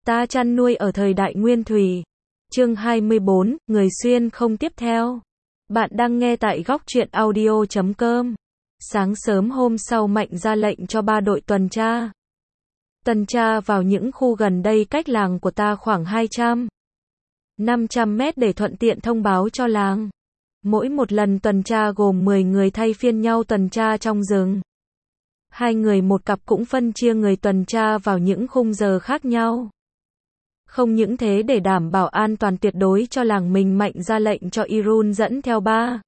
Ta chăn nuôi ở thời đại Nguyên Thủy. Chương 24, Người xuyên không tiếp theo. Bạn đang nghe tại góc truyện audio.com. Sáng sớm hôm sau Mạnh ra lệnh cho 3 đội tuần tra vào những khu gần đây cách làng của ta khoảng 500 mét để thuận tiện thông báo cho làng. Mỗi một lần tuần tra gồm 10 người thay phiên nhau tuần tra trong rừng. 2 người một cặp cũng phân chia người tuần tra vào những khung giờ khác nhau. Không những thế, để đảm bảo an toàn tuyệt đối cho làng mình, Mạnh ra lệnh cho Irun dẫn theo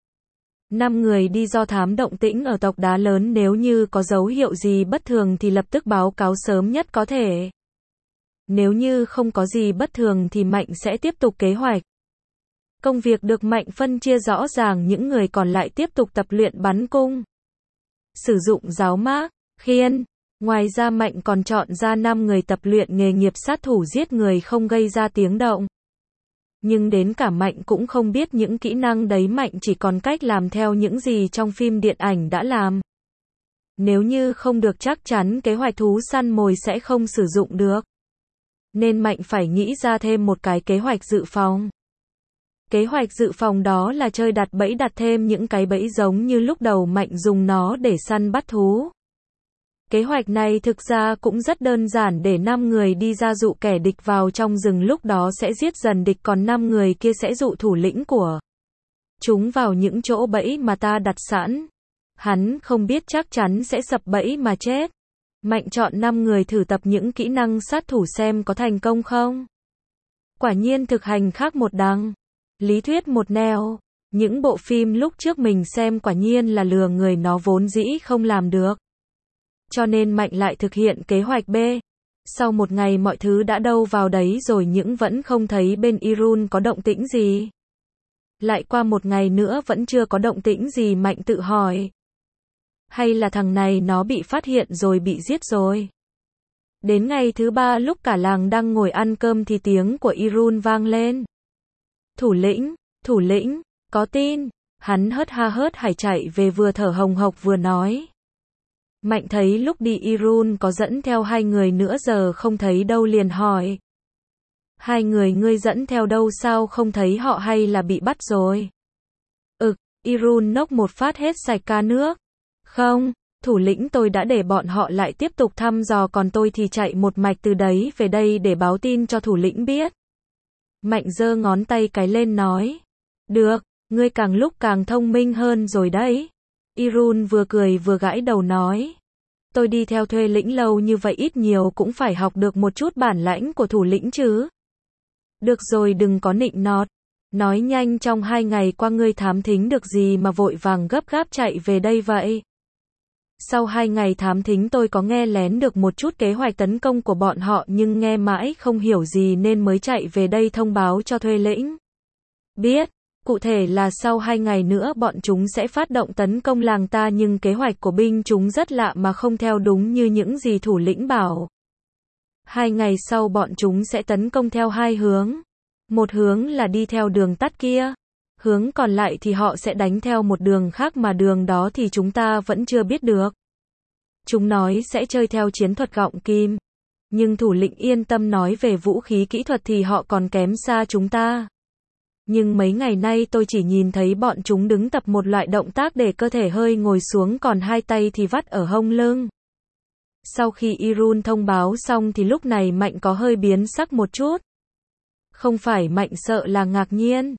5 người đi do thám động tĩnh ở tộc đá lớn, nếu như có dấu hiệu gì bất thường thì lập tức báo cáo sớm nhất có thể. Nếu như không có gì bất thường thì Mạnh sẽ tiếp tục kế hoạch. Công việc được Mạnh phân chia rõ ràng, những người còn lại tiếp tục tập luyện bắn cung, sử dụng giáo mác, khiên. Ngoài ra Mạnh còn chọn ra 5 người tập luyện nghề nghiệp sát thủ giết người không gây ra tiếng động. Nhưng đến cả Mạnh cũng không biết những kỹ năng đấy, Mạnh chỉ còn cách làm theo những gì trong phim điện ảnh đã làm. Nếu như không được chắc chắn, kế hoạch thú săn mồi sẽ không sử dụng được. Nên Mạnh phải nghĩ ra thêm một cái kế hoạch dự phòng. Kế hoạch dự phòng đó là chơi đặt bẫy, đặt thêm những cái bẫy giống như lúc đầu Mạnh dùng nó để săn bắt thú. Kế hoạch này thực ra cũng rất đơn giản, để 5 người đi ra dụ kẻ địch vào trong rừng, lúc đó sẽ giết dần địch, còn 5 người kia sẽ dụ thủ lĩnh của chúng vào những chỗ bẫy mà ta đặt sẵn. Hắn không biết chắc chắn sẽ sập bẫy mà chết. Mạnh chọn 5 người thử tập những kỹ năng sát thủ xem có thành công không. Quả nhiên thực hành khác một đằng, lý thuyết một nẻo. Những bộ phim lúc trước mình xem quả nhiên là lừa người, nó vốn dĩ không làm được. Cho nên Mạnh lại thực hiện kế hoạch B. Sau một ngày mọi thứ đã đâu vào đấy rồi nhưng vẫn không thấy bên Irun có động tĩnh gì. Lại qua một ngày nữa vẫn chưa có động tĩnh gì, Mạnh tự hỏi. Hay là thằng này nó bị phát hiện rồi, bị giết rồi. Đến ngày thứ 3, lúc cả làng đang ngồi ăn cơm thì tiếng của Irun vang lên. Thủ lĩnh, có tin. Hắn hớt hải chạy về, vừa thở hồng hộc vừa nói. Mạnh thấy lúc đi Irun có dẫn theo 2 người nữa, giờ không thấy đâu, liền hỏi. 2 người ngươi dẫn theo đâu, sao không thấy họ, hay là bị bắt rồi? Irun nốc một phát hết sạch ca nước. Không, thủ lĩnh, tôi đã để bọn họ lại tiếp tục thăm dò, còn tôi thì chạy một mạch từ đấy về đây để báo tin cho thủ lĩnh biết. Mạnh giơ ngón tay cái lên nói. Được, ngươi càng lúc càng thông minh hơn rồi đấy. Irun vừa cười vừa gãi đầu nói. Tôi đi theo thuê lĩnh lâu như vậy, ít nhiều cũng phải học được một chút bản lãnh của thủ lĩnh chứ. Được rồi, đừng có nịnh nọt. Nói nhanh, trong 2 ngày qua ngươi thám thính được gì mà vội vàng gấp gáp chạy về đây vậy? Sau 2 ngày thám thính, tôi có nghe lén được một chút kế hoạch tấn công của bọn họ, nhưng nghe mãi không hiểu gì nên mới chạy về đây thông báo cho thuê lĩnh. Biết. Cụ thể là sau 2 ngày nữa bọn chúng sẽ phát động tấn công làng ta, nhưng kế hoạch của binh chúng rất lạ mà không theo đúng như những gì thủ lĩnh bảo. 2 ngày sau bọn chúng sẽ tấn công theo 2 hướng. Một hướng là đi theo đường tắt kia. Hướng còn lại thì họ sẽ đánh theo một đường khác, mà đường đó thì chúng ta vẫn chưa biết được. Chúng nói sẽ chơi theo chiến thuật gọng kim. Nhưng thủ lĩnh yên tâm, nói về vũ khí kỹ thuật thì họ còn kém xa chúng ta. Nhưng mấy ngày nay tôi chỉ nhìn thấy bọn chúng đứng tập một loại động tác để cơ thể hơi ngồi xuống, còn 2 tay thì vắt ở hông lưng. Sau khi Irun thông báo xong thì lúc này Mạnh có hơi biến sắc một chút. Không phải Mạnh sợ là ngạc nhiên.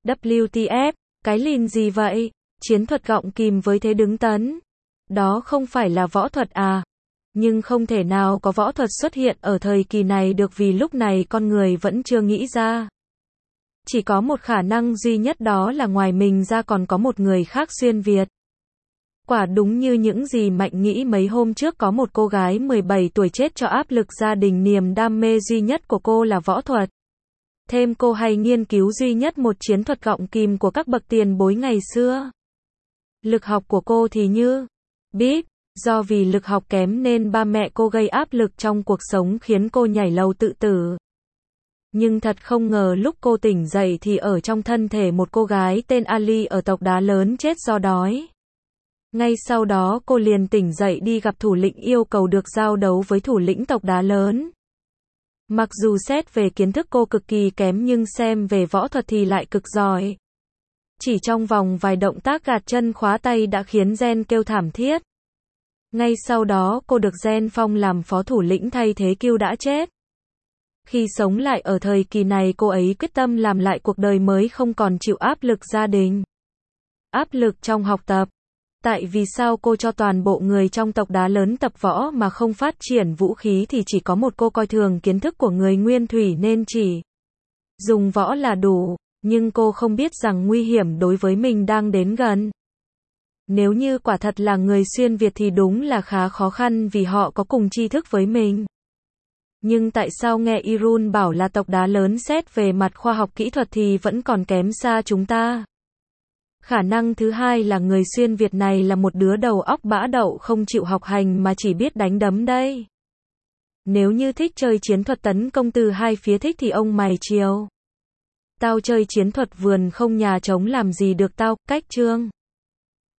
WTF, cái lìn gì vậy? Chiến thuật gọng kìm với thế đứng tấn. Đó không phải là võ thuật à? Nhưng không thể nào có võ thuật xuất hiện ở thời kỳ này được, vì lúc này con người vẫn chưa nghĩ ra. Chỉ có một khả năng duy nhất, đó là ngoài mình ra còn có một người khác xuyên Việt. Quả đúng như những gì Mạnh nghĩ, mấy hôm trước có một cô gái 17 tuổi chết cho áp lực gia đình, niềm đam mê duy nhất của cô là võ thuật. Thêm cô hay nghiên cứu duy nhất một chiến thuật gọng kìm của các bậc tiền bối ngày xưa. Lực học của cô thì như bíp, do vì lực học kém nên ba mẹ cô gây áp lực trong cuộc sống khiến cô nhảy lầu tự tử. Nhưng thật không ngờ lúc cô tỉnh dậy thì ở trong thân thể một cô gái tên Ali ở tộc đá lớn chết do đói. Ngay sau đó cô liền tỉnh dậy đi gặp thủ lĩnh, yêu cầu được giao đấu với thủ lĩnh tộc đá lớn. Mặc dù xét về kiến thức cô cực kỳ kém nhưng xem về võ thuật thì lại cực giỏi. Chỉ trong vòng vài động tác gạt chân khóa tay đã khiến Gen kêu thảm thiết. Ngay sau đó cô được Gen phong làm phó thủ lĩnh thay thế Kyu đã chết. Khi sống lại ở thời kỳ này cô ấy quyết tâm làm lại cuộc đời mới không còn chịu áp lực gia đình. Áp lực trong học tập. Tại vì sao cô cho toàn bộ người trong tộc đá lớn tập võ mà không phát triển vũ khí thì chỉ có một cô coi thường kiến thức của người Nguyên Thủy nên chỉ dùng võ là đủ, nhưng cô không biết rằng nguy hiểm đối với mình đang đến gần. Nếu như quả thật là người xuyên Việt thì đúng là khá khó khăn vì họ có cùng tri thức với mình. Nhưng tại sao nghe Irun bảo là tộc đá lớn xét về mặt khoa học kỹ thuật thì vẫn còn kém xa chúng ta? Khả năng thứ hai là người xuyên Việt này là một đứa đầu óc bã đậu không chịu học hành mà chỉ biết đánh đấm đây. Nếu như thích chơi chiến thuật tấn công từ hai phía thích thì ông mày chiều. Tao chơi chiến thuật vườn không nhà trống làm gì được tao, cách chương.